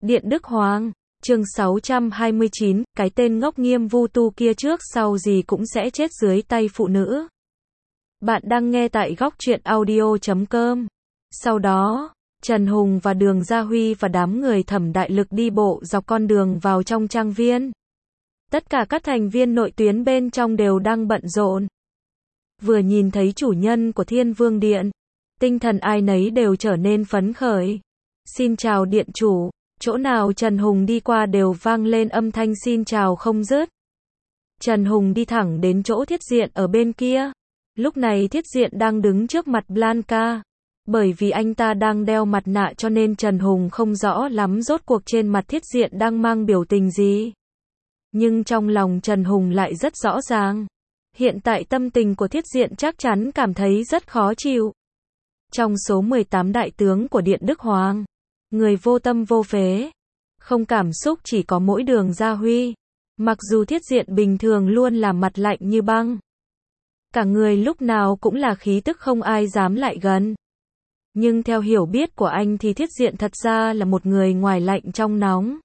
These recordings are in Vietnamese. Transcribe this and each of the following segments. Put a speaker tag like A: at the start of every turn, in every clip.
A: Điện Đức Hoàng, chương 629, cái tên ngốc Nghiêm Vu Tu kia trước sau gì cũng sẽ chết dưới tay phụ nữ. Bạn đang nghe tại góc truyện audio.com. Sau đó, Trần Hùng và Đường Gia Huy và đám người Thẩm Đại Lực đi bộ dọc con đường vào trong trang viên. Tất cả các thành viên nội tuyến bên trong đều đang bận rộn. Vừa nhìn thấy chủ nhân của Thiên Vương Điện, tinh thần ai nấy đều trở nên phấn khởi. Xin chào điện chủ. Chỗ nào Trần Hùng đi qua đều vang lên âm thanh xin chào không dứt. Trần Hùng đi thẳng đến chỗ Thiết Diện ở bên kia. Lúc này Thiết Diện đang đứng trước mặt Blanca. Bởi vì anh ta đang đeo mặt nạ cho nên Trần Hùng không rõ lắm rốt cuộc trên mặt Thiết Diện đang mang biểu tình gì. Nhưng trong lòng Trần Hùng lại rất rõ ràng. Hiện tại tâm tình của Thiết Diện chắc chắn cảm thấy rất khó chịu. Trong số 18 đại tướng của Điện Đức Hoàng, người vô tâm vô phế, không cảm xúc chỉ có mỗi Đường Gia Huy. Mặc dù Thiết Diện bình thường luôn là mặt lạnh như băng, cả người lúc nào cũng là khí tức không ai dám lại gần. Nhưng theo hiểu biết của anh thì Thiết Diện thật ra là một người ngoài lạnh trong nóng.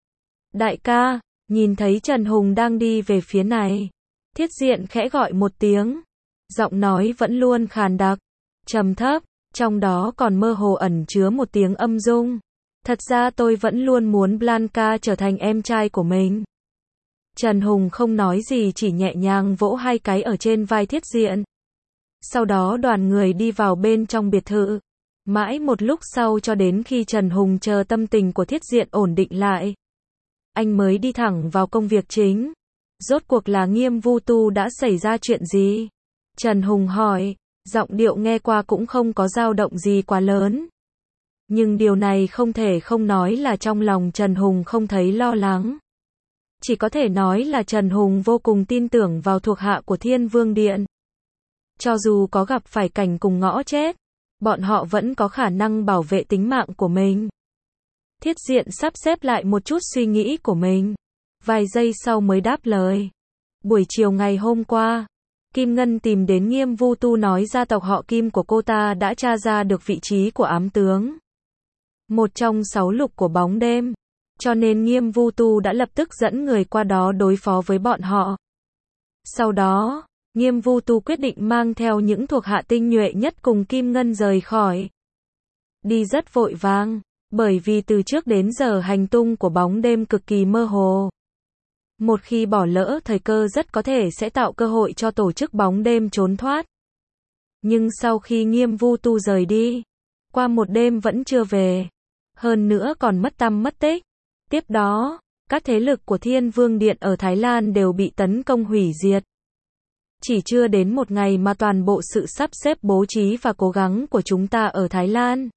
A: Đại ca, nhìn thấy Trần Hùng đang đi về phía này, Thiết Diện khẽ gọi một tiếng. Giọng nói vẫn luôn khàn đặc, trầm thấp, trong đó còn mơ hồ ẩn chứa một tiếng âm dung. Thật ra tôi vẫn luôn muốn Blanca trở thành em trai của mình. Trần Hùng không nói gì, chỉ nhẹ nhàng vỗ hai cái ở trên vai Thiết Diện. Sau đó đoàn người đi vào bên trong biệt thự. Mãi một lúc sau cho đến khi Trần Hùng chờ tâm tình của Thiết Diện ổn định lại, anh mới đi thẳng vào công việc chính. Rốt cuộc là Nghiêm Vu Tu đã xảy ra chuyện gì? Trần Hùng hỏi, giọng điệu nghe qua cũng không có dao động gì quá lớn. Nhưng điều này không thể không nói là trong lòng Trần Hùng không thấy lo lắng. Chỉ có thể nói là Trần Hùng vô cùng tin tưởng vào thuộc hạ của Thiên Vương Điện. Cho dù có gặp phải cảnh cùng ngõ chết, bọn họ vẫn có khả năng bảo vệ tính mạng của mình. Thiết Diện sắp xếp lại một chút suy nghĩ của mình. Vài giây sau mới đáp lời. Buổi chiều ngày hôm qua, Kim Ngân tìm đến Nghiêm Vu Tu nói gia tộc họ Kim của cô ta đã tra ra được vị trí của ám tướng, một trong 6 lục của bóng đêm. Cho nên Nghiêm Vu Tu đã lập tức dẫn người qua đó đối phó với bọn họ. Sau đó, Nghiêm Vu Tu quyết định mang theo những thuộc hạ tinh nhuệ nhất cùng Kim Ngân rời khỏi. Đi rất vội vàng, bởi vì từ trước đến giờ hành tung của bóng đêm cực kỳ mơ hồ. Một khi bỏ lỡ thời cơ rất có thể sẽ tạo cơ hội cho tổ chức bóng đêm trốn thoát. Nhưng sau khi Nghiêm Vu Tu rời đi, qua một đêm vẫn chưa về, hơn nữa còn mất tăm mất tích. Tiếp đó, các thế lực của Thiên Vương Điện ở Thái Lan đều bị tấn công hủy diệt. Chỉ chưa đến một ngày mà toàn bộ sự sắp xếp bố trí và cố gắng của chúng ta ở Thái Lan,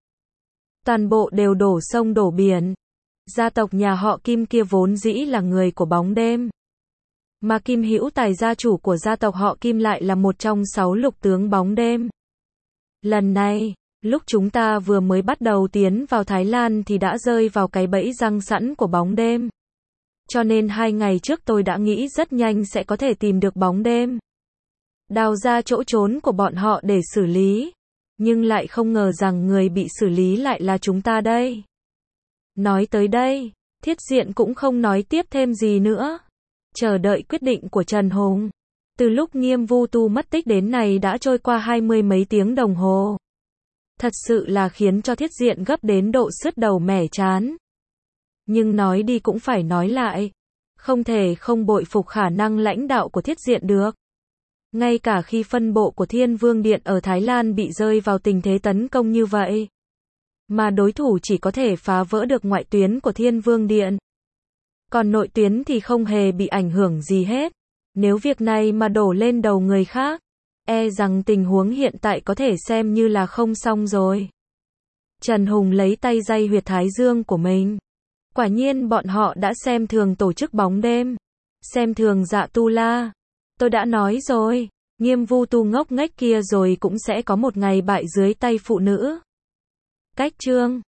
A: toàn bộ đều đổ sông đổ biển. Gia tộc nhà họ Kim kia vốn dĩ là người của bóng đêm, mà Kim Hữu Tài gia chủ của gia tộc họ Kim lại là một trong 6 lục tướng bóng đêm. Lần này, lúc chúng ta vừa mới bắt đầu tiến vào Thái Lan thì đã rơi vào cái bẫy răng sẵn của bóng đêm. Cho nên 2 ngày trước tôi đã nghĩ rất nhanh sẽ có thể tìm được bóng đêm, đào ra chỗ trốn của bọn họ để xử lý. Nhưng lại không ngờ rằng người bị xử lý lại là chúng ta đây. Nói tới đây, Thiết Diện cũng không nói tiếp thêm gì nữa. Chờ đợi quyết định của Trần Hùng. Từ lúc Nghiêm Vu Tu mất tích đến nay đã trôi qua 20 mấy tiếng đồng hồ. Thật sự là khiến cho Thiết Diện gấp đến độ sứt đầu mẻ trán. Nhưng nói đi cũng phải nói lại. Không thể không bội phục khả năng lãnh đạo của Thiết Diện được. Ngay cả khi phân bộ của Thiên Vương Điện ở Thái Lan bị rơi vào tình thế tấn công như vậy, mà đối thủ chỉ có thể phá vỡ được ngoại tuyến của Thiên Vương Điện. Còn nội tuyến thì không hề bị ảnh hưởng gì hết. Nếu việc này mà đổ lên đầu người khác, e rằng tình huống hiện tại có thể xem như là không xong rồi. Trần Hùng lấy tay day huyệt thái dương của mình. Quả nhiên bọn họ đã xem thường tổ chức bóng đêm, xem thường Dạ Tu La. Tôi đã nói rồi, Nghiêm Vu Tu ngốc nghếch kia rồi cũng sẽ có một ngày bại dưới tay phụ nữ. Cách chương